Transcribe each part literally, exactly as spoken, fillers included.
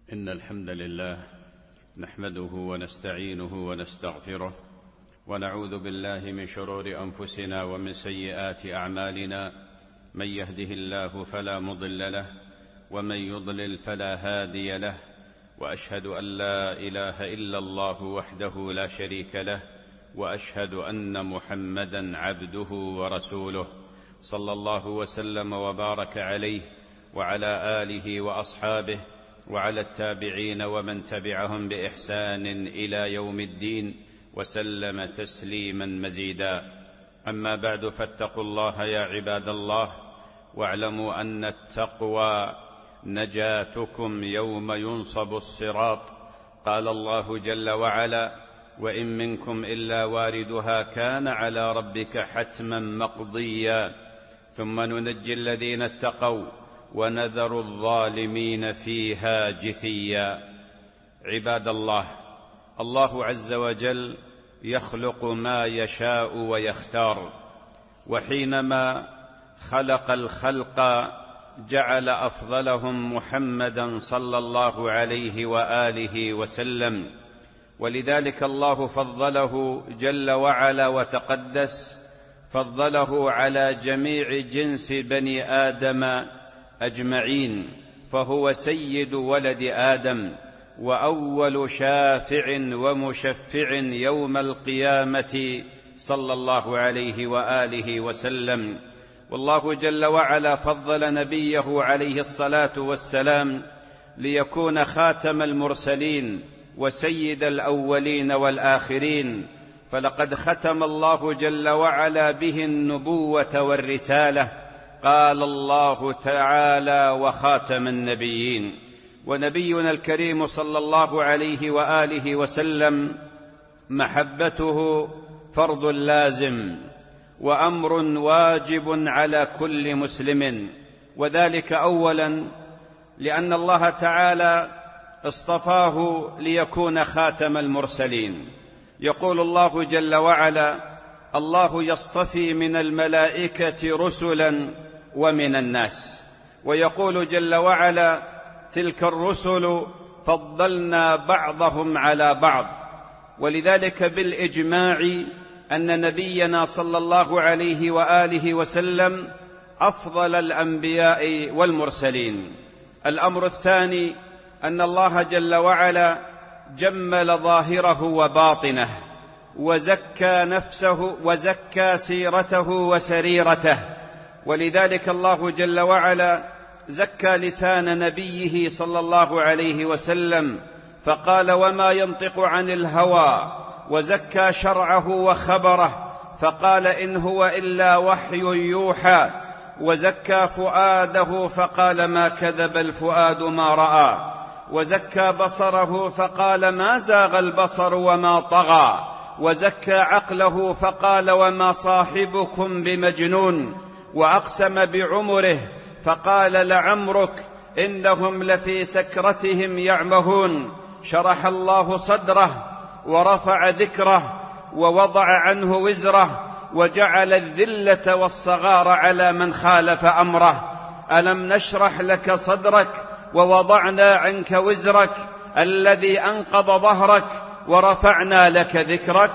إن الحمد لله نحمده ونستعينه ونستغفره ونعوذ بالله من شرور أنفسنا ومن سيئات أعمالنا. من يهده الله فلا مضل له ومن يضلل فلا هادي له، وأشهد أن لا إله إلا الله وحده لا شريك له، وأشهد أن محمدا عبده ورسوله صلى الله وسلم وبارك عليه وعلى آله وأصحابه وعلى التابعين ومن تبعهم بإحسان إلى يوم الدين وسلم تسليما مزيدا. أما بعد، فاتقوا الله يا عباد الله، واعلموا أن التقوى نجاتكم يوم ينصب الصراط. قال الله جل وعلا: وإن منكم إلا واردها كان على ربك حتما مقضيا ثم ننجي الذين اتقوا ونذر الظالمين فيها جثيا. عباد الله، الله عز وجل يخلق ما يشاء ويختار، وحينما خلق الخلق جعل أفضلهم محمدا صلى الله عليه وآله وسلم، ولذلك الله فضله جل وعلا وتقدس، فضله على جميع جنس بني آدم أجمعين، فهو سيد ولد آدم وأول شافع ومشفع يوم القيامة صلى الله عليه وآله وسلم. والله جل وعلا فضل نبيه عليه الصلاة والسلام ليكون خاتم المرسلين وسيد الأولين والآخرين، فلقد ختم الله جل وعلا به النبوة والرسالة. قال الله تعالى: وخاتم النبيين. ونبينا الكريم صلى الله عليه وآله وسلم محبته فرض لازم وأمر واجب على كل مسلم، وذلك أولا لأن الله تعالى اصطفاه ليكون خاتم المرسلين. يقول الله جل وعلا: الله يصطفي من الملائكة رسلا ومن الناس. ويقول جل وعلا: تلك الرسل فضلنا بعضهم على بعض. ولذلك بالإجماع أن نبينا صلى الله عليه وآله وسلم أفضل الأنبياء والمرسلين. الأمر الثاني أن الله جل وعلا جمل ظاهره وباطنه، وزكى نفسه وزكى سيرته وسريرته، ولذلك الله جل وعلا زكى لسان نبيه صلى الله عليه وسلم فقال: وما ينطق عن الهوى، وزكى شرعه وخبره فقال: إن هو إلا وحي يوحى، وزكى فؤاده فقال: ما كذب الفؤاد ما رأى، وزكى بصره فقال: ما زاغ البصر وما طغى، وزكى عقله فقال: وما صاحبكم بمجنون، وأقسم بعمره فقال: لعمرك إنهم لفي سكرتهم يعمهون. شرح الله صدره ورفع ذكره ووضع عنه وزره، وجعل الذلة والصغار على من خالف أمره. ألم نشرح لك صدرك ووضعنا عنك وزرك الذي أنقض ظهرك ورفعنا لك ذكرك.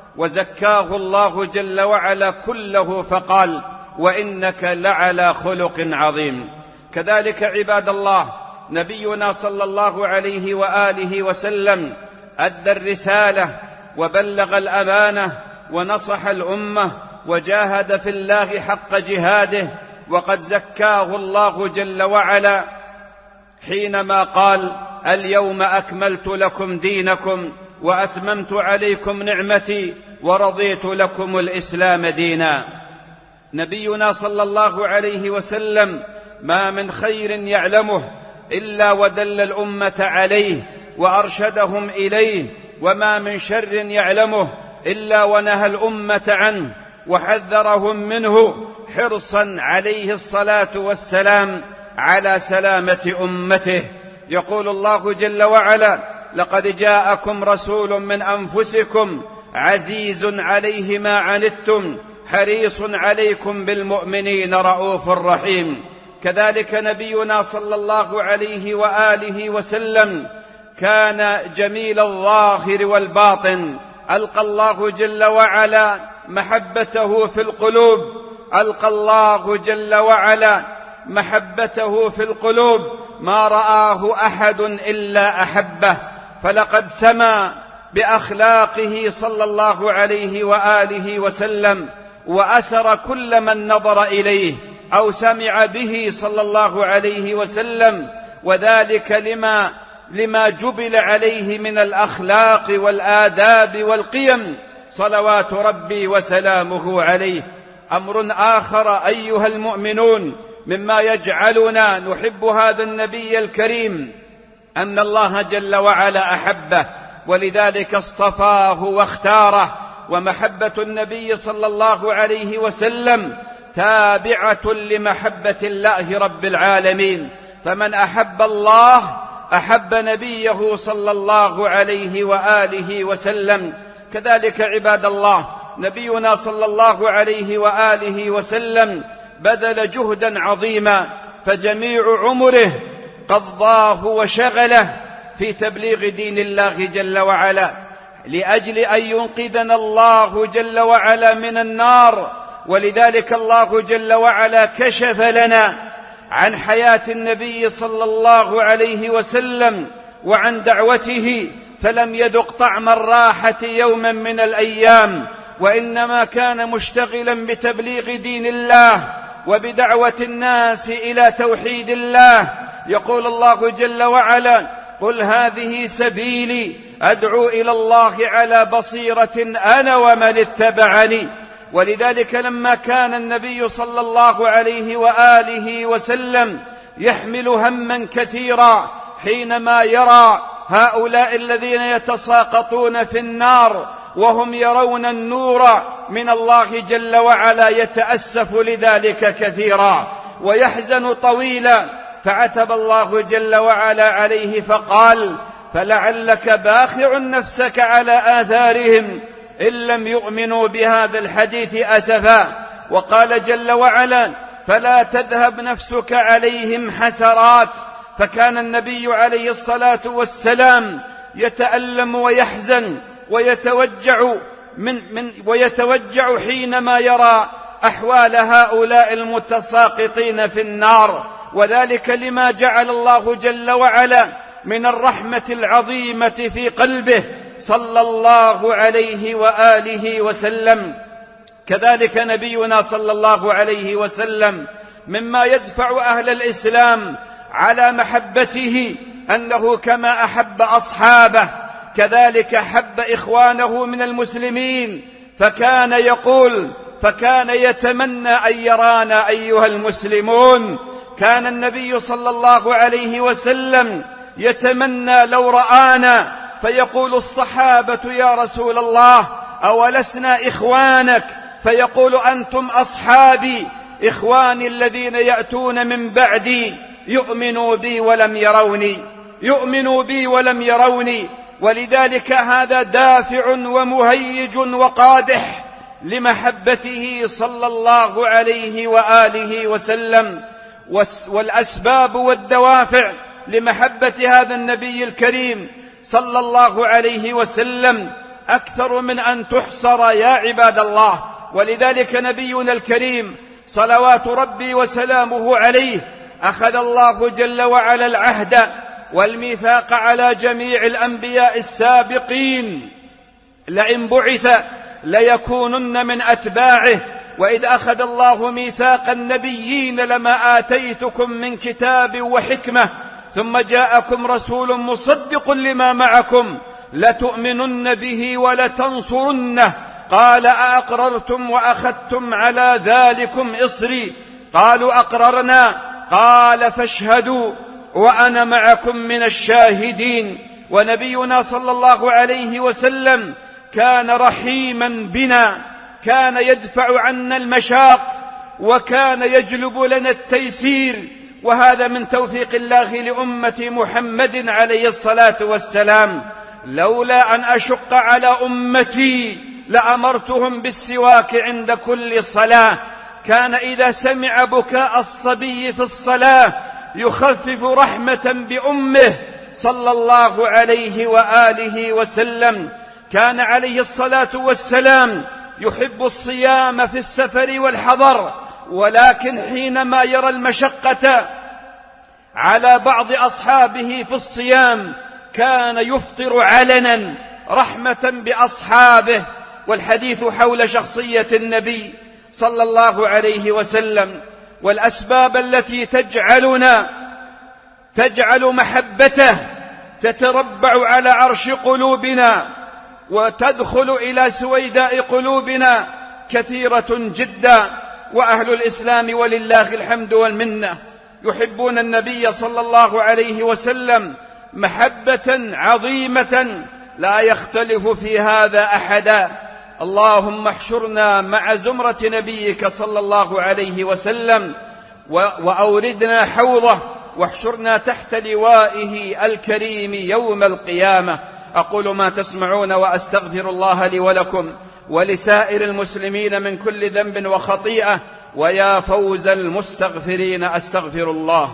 وزكاه الله جل وعلا كله فقال: وإنك لعلى خلق عظيم. كذلك عباد الله، نبينا صلى الله عليه وآله وسلم أدى الرسالة وبلغ الأمانة ونصح الأمة وجاهد في الله حق جهاده، وقد زكاه الله جل وعلا حينما قال: اليوم أكملت لكم دينكم وأتممت عليكم نعمتي ورضيت لكم الإسلام دينا. نبينا صلى الله عليه وسلم ما من خير يعلمه إلا ودل الأمة عليه وأرشدهم إليه، وما من شر يعلمه إلا ونهى الأمة عنه وحذرهم منه، حرصا عليه الصلاة والسلام على سلامة أمته. يقول الله جل وعلا: لقد جاءكم رسول من أنفسكم عزيز عليه ما عنتم حريص عليكم بالمؤمنين رؤوف رحيم. كذلك نبينا صلى الله عليه وآله وسلم كان جميل الظاهر والباطن، ألقى الله جل وعلا محبته في القلوب، ألقى الله جل وعلا محبته في القلوب، ما رآه أحد إلا أحبه، فلقد سما بأخلاقه صلى الله عليه وآله وسلم وأسر كل من نظر إليه أو سمع به صلى الله عليه وسلم، وذلك لما لما جبل عليه من الأخلاق والآداب والقيم صلوات ربي وسلامه عليه. أمر آخر أيها المؤمنون مما يجعلنا نحب هذا النبي الكريم أن الله جل وعلا أحبه، ولذلك اصطفاه واختاره، ومحبة النبي صلى الله عليه وسلم تابعة لمحبة الله رب العالمين، فمن أحب الله أحب نبيه صلى الله عليه وآله وسلم. كذلك عباد الله نبينا صلى الله عليه وآله وسلم بذل جهدا عظيما، فجميع عمره قضاه وشغله في تبليغ دين الله جل وعلا، لأجل أن ينقذنا الله جل وعلا من النار. ولذلك الله جل وعلا كشف لنا عن حياة النبي صلى الله عليه وسلم وعن دعوته، فلم يذق طعم الراحة يوما من الأيام، وإنما كان مشتغلا بتبليغ دين الله وبدعوة الناس إلى توحيد الله. يقول الله جل وعلا: قل هذه سبيلي أدعو إلى الله على بصيرة أنا ومن اتبعني. ولذلك لما كان النبي صلى الله عليه وآله وسلم يحمل هما كثيرا حينما يرى هؤلاء الذين يتساقطون في النار وهم يرون النور من الله جل وعلا، يتأسف لذلك كثيرا ويحزن طويلا، فعتب الله جل وعلا عليه فقال: فلعلك باخع نفسك على آثارهم إن لم يؤمنوا بهذا الحديث أسفا. وقال جل وعلا: فلا تذهب نفسك عليهم حسرات. فكان النبي عليه الصلاة والسلام يتألم ويحزن ويتوجع من من ويتوجع حينما يرى أحوال هؤلاء المتساقطين في النار، وذلك لما جعل الله جل وعلا من الرحمة العظيمة في قلبه صلى الله عليه وآله وسلم. كذلك نبينا صلى الله عليه وسلم مما يدفع أهل الإسلام على محبته أنه كما أحب أصحابه كذلك أحب إخوانه من المسلمين، فكان يقول فكان يتمنى أن يرانا أيها المسلمون. كان النبي صلى الله عليه وسلم يتمنى لو رآنا، فيقول الصحابة: يا رسول الله أولسنا إخوانك؟ فيقول: أنتم أصحابي، إخواني الذين يأتون من بعدي يؤمنوا بي ولم يروني يؤمنوا بي ولم يروني. ولذلك هذا دافع ومهيج وقادح لمحبته صلى الله عليه وآله وسلم. والأسباب والدوافع لمحبة هذا النبي الكريم صلى الله عليه وسلم أكثر من أن تحصر يا عباد الله. ولذلك نبينا الكريم صلوات ربي وسلامه عليه أخذ الله جل وعلا العهد والميثاق على جميع الأنبياء السابقين: لئن بعث ليكونن من أتباعه، وإذ أخذ الله ميثاق النبيين لما آتيتكم من كتاب وحكمة ثم جاءكم رسول مصدق لما معكم لتؤمنن به ولتنصرنه. قال: أأقررتم وأخذتم على ذلكم إصري؟ قالوا: أقررنا. قال: فاشهدوا وأنا معكم من الشاهدين. ونبينا صلى الله عليه وسلم كان رحيما بنا، كان يدفع عنا المشاق وكان يجلب لنا التيسير، وهذا من توفيق الله لأمة محمد عليه الصلاة والسلام. لولا أن أشق على أمتي لأمرتهم بالسواك عند كل صلاة. كان إذا سمع بكاء الصبي في الصلاة يخفف رحمة بأمه صلى الله عليه وآله وسلم. كان عليه الصلاة والسلام يحب الصيام في السفر والحضر، ولكن حينما يرى المشقة على بعض أصحابه في الصيام كان يفطر علنا رحمة بأصحابه. والحديث حول شخصية النبي صلى الله عليه وسلم والأسباب التي تجعلنا تجعل محبته تتربع على عرش قلوبنا وتدخل إلى سويداء قلوبنا كثيرة جدا. وأهل الإسلام ولله الحمد والمنة يحبون النبي صلى الله عليه وسلم محبة عظيمة لا يختلف في هذا أحدا. اللهم احشرنا مع زمرة نبيك صلى الله عليه وسلم وأوردنا حوضه واحشرنا تحت لوائه الكريم يوم القيامة. أقول ما تسمعون وأستغفر الله لي ولكم ولسائر المسلمين من كل ذنب وخطيئة، ويا فوز المستغفرين أستغفر الله.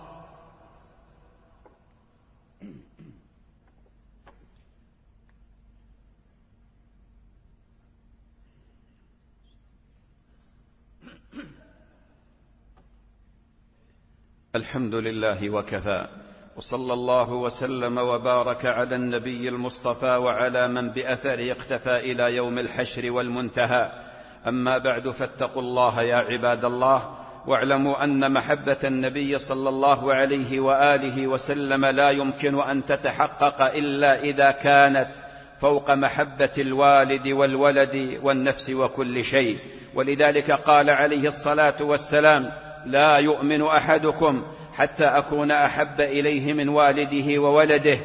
الحمد لله وكفى، وصلى الله وسلم وبارك على النبي المصطفى وعلى من بأثره اقتفى إلى يوم الحشر والمنتهى. أما بعد، فاتقوا الله يا عباد الله، واعلموا أن محبة النبي صلى الله عليه وآله وسلم لا يمكن أن تتحقق إلا إذا كانت فوق محبة الوالد والولد والنفس وكل شيء. ولذلك قال عليه الصلاة والسلام: لا يؤمن أحدكم حتى أكون أحب إليه من والده وولده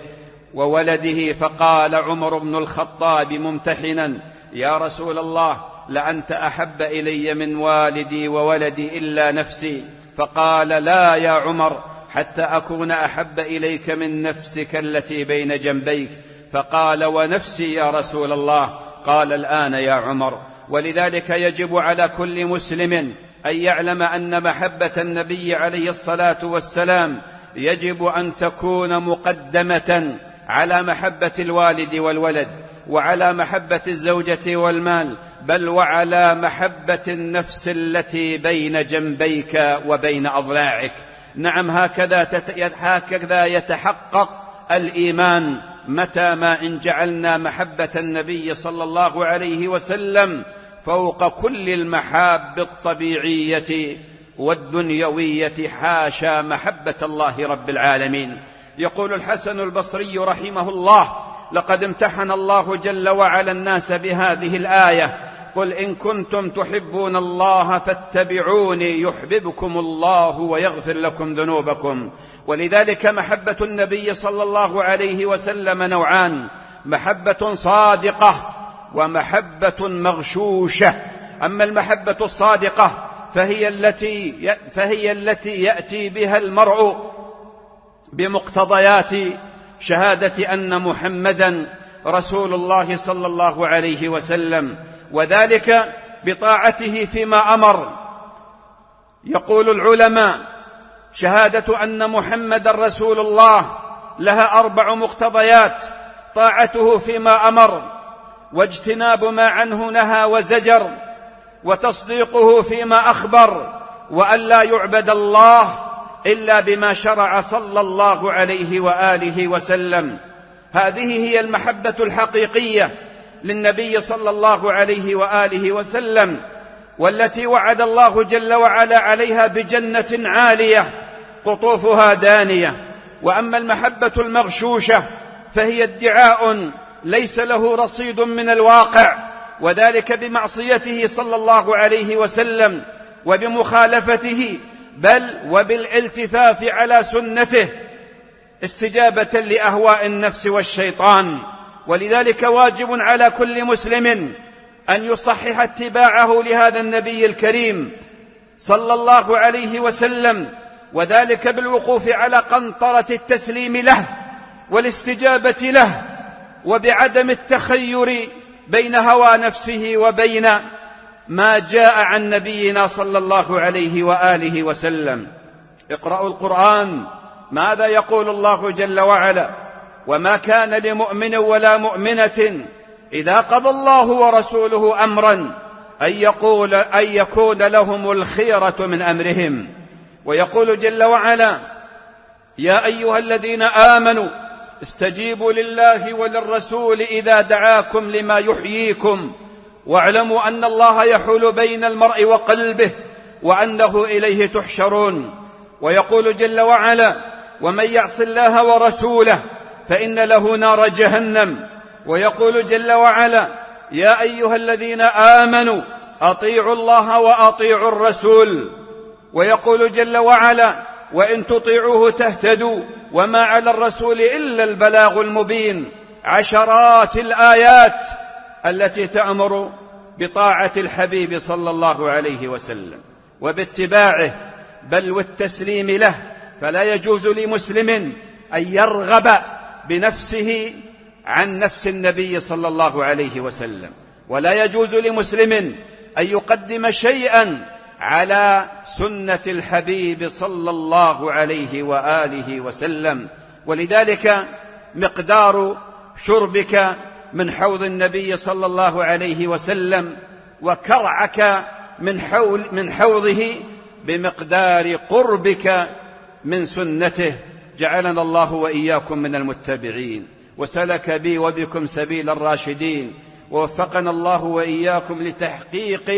وولده فقال عمر بن الخطاب ممتحنا: يا رسول الله، لأنت أحب إلي من والدي وولدي إلا نفسي. فقال: لا يا عمر، حتى أكون أحب إليك من نفسك التي بين جنبيك. فقال: ونفسي يا رسول الله. قال: الآن يا عمر. ولذلك يجب على كل مسلم أن يعلم أن محبة النبي عليه الصلاة والسلام يجب أن تكون مقدمة على محبة الوالد والولد، وعلى محبة الزوجة والمال، بل وعلى محبة النفس التي بين جنبيك وبين أضلاعك. نعم، هكذا, تت... هكذا يتحقق الإيمان متى ما إن جعلنا محبة النبي صلى الله عليه وسلم فوق كل المحاب الطبيعية والدنيوية، حاشا محبة الله رب العالمين. يقول الحسن البصري رحمه الله: لقد امتحن الله جل وعلا الناس بهذه الآية: قل إن كنتم تحبون الله فاتبعوني يحببكم الله ويغفر لكم ذنوبكم. ولذلك محبة النبي صلى الله عليه وسلم نوعان: محبة صادقة ومحبة مغشوشة. أما المحبة الصادقة فهي التي فهي التي يأتي بها المرء بمقتضيات شهادة أن محمدا رسول الله صلى الله عليه وسلم، وذلك بطاعته فيما أمر. يقول العلماء: شهادة أن محمدا رسول الله لها أربع مقتضيات: طاعته فيما أمر، واجتناب ما عنه نهى وزجر، وتصديقه فيما أخبر، وأن لا يعبد الله إلا بما شرع صلى الله عليه وآله وسلم. هذه هي المحبة الحقيقية للنبي صلى الله عليه وآله وسلم، والتي وعد الله جل وعلا عليها بجنة عالية قطوفها دانية. وأما المحبة المغشوشة فهي ادعاء ليس له رصيد من الواقع، وذلك بمعصيته صلى الله عليه وسلم وبمخالفته، بل وبالالتفاف على سنته استجابة لأهواء النفس والشيطان. ولذلك واجب على كل مسلم أن يصحح اتباعه لهذا النبي الكريم صلى الله عليه وسلم، وذلك بالوقوف على قنطرة التسليم له والاستجابة له، وبعدم التخير بين هوى نفسه وبين ما جاء عن نبينا صلى الله عليه وآله وسلم. اقرأوا القرآن، ماذا يقول الله جل وعلا؟ وما كان لمؤمن ولا مؤمنة إذا قضى الله ورسوله أمرا أن يقول أن يكون لهم الخيرة من أمرهم. ويقول جل وعلا: يا أيها الذين آمنوا استجيبوا لله وللرسول إذا دعاكم لما يحييكم واعلموا أن الله يحول بين المرء وقلبه وأنه إليه تحشرون. ويقول جل وعلا: ومن يعص الله ورسوله فإن له نار جهنم. ويقول جل وعلا: يا أيها الذين آمنوا أطيعوا الله وأطيعوا الرسول. ويقول جل وعلا: وإن تطيعوه تهتدوا وما على الرسول إلا البلاغ المبين. عشرات الآيات التي تأمر بطاعة الحبيب صلى الله عليه وسلم وباتباعه بل والتسليم له. فلا يجوز لمسلم أن يرغب بنفسه عن نفس النبي صلى الله عليه وسلم، ولا يجوز لمسلم أن يقدم شيئا على سنة الحبيب صلى الله عليه وآله وسلم. ولذلك مقدار شربك من حوض النبي صلى الله عليه وسلم وكرعك من حول من حوضه بمقدار قربك من سنته. جعلنا الله وإياكم من المتبعين، وسلك بي وبكم سبيل الراشدين، ووفقنا الله وإياكم لتحقيق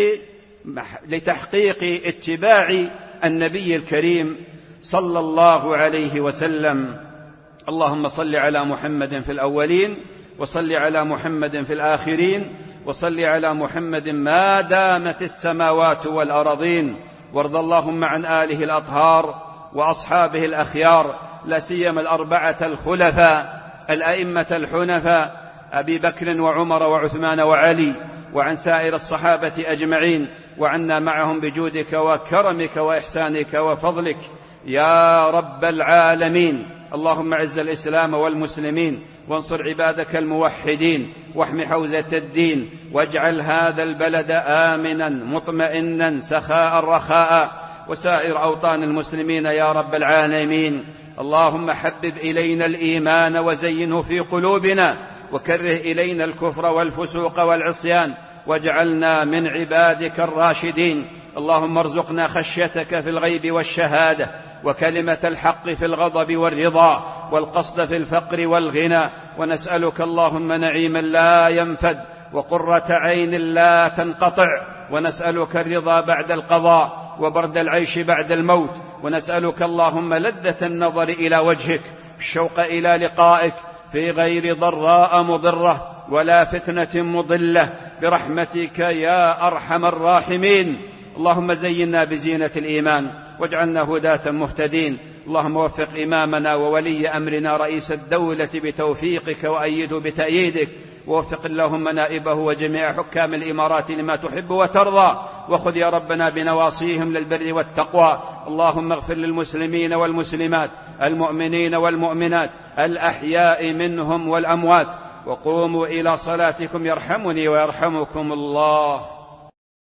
لتحقيق اتباع النبي الكريم صلى الله عليه وسلم. اللهم صل على محمد في الأولين، وصل على محمد في الآخرين، وصل على محمد ما دامت السماوات والأرضين. وارض اللهم عن آله الأطهار وأصحابه الأخيار، لا سيما الأربعة الخلفاء الأئمة الحنفاء أبي بكر وعمر وعثمان وعلي، وعن سائر الصحابة أجمعين، وعنا معهم بجودك وكرمك وإحسانك وفضلك يا رب العالمين. اللهم اعز الإسلام والمسلمين، وانصر عبادك الموحدين، واحم حوزة الدين، واجعل هذا البلد آمنا مطمئنا سخاء رخاء، وسائر أوطان المسلمين يا رب العالمين. اللهم حبب إلينا الإيمان وزينه في قلوبنا، وكره إلينا الكفر والفسوق والعصيان، واجعلنا من عبادك الراشدين. اللهم ارزقنا خشيتك في الغيب والشهادة، وكلمة الحق في الغضب والرضا، والقصد في الفقر والغنى. ونسألك اللهم نعيما لا ينفد، وقرة عين لا تنقطع. ونسألك الرضا بعد القضاء، وبرد العيش بعد الموت. ونسألك اللهم لذة النظر إلى وجهك، الشوق إلى لقائك في غير ضراء مضرة ولا فتنة مضلة، برحمتك يا أرحم الراحمين. اللهم زينا بزينة الإيمان، واجعلنا هداة مهتدين. اللهم وفق إمامنا وولي أمرنا رئيس الدولة بتوفيقك، وأيده بتأييدك. ووفق اللهم نائبه وجميع حكام الإمارات لما تحب وترضى، وخذ يا ربنا بنواصيهم للبر والتقوى. اللهم اغفر للمسلمين والمسلمات، المؤمنين والمؤمنات، الأحياء منهم والأموات. وقوموا إلى صلاتكم يرحمني ويرحمكم الله.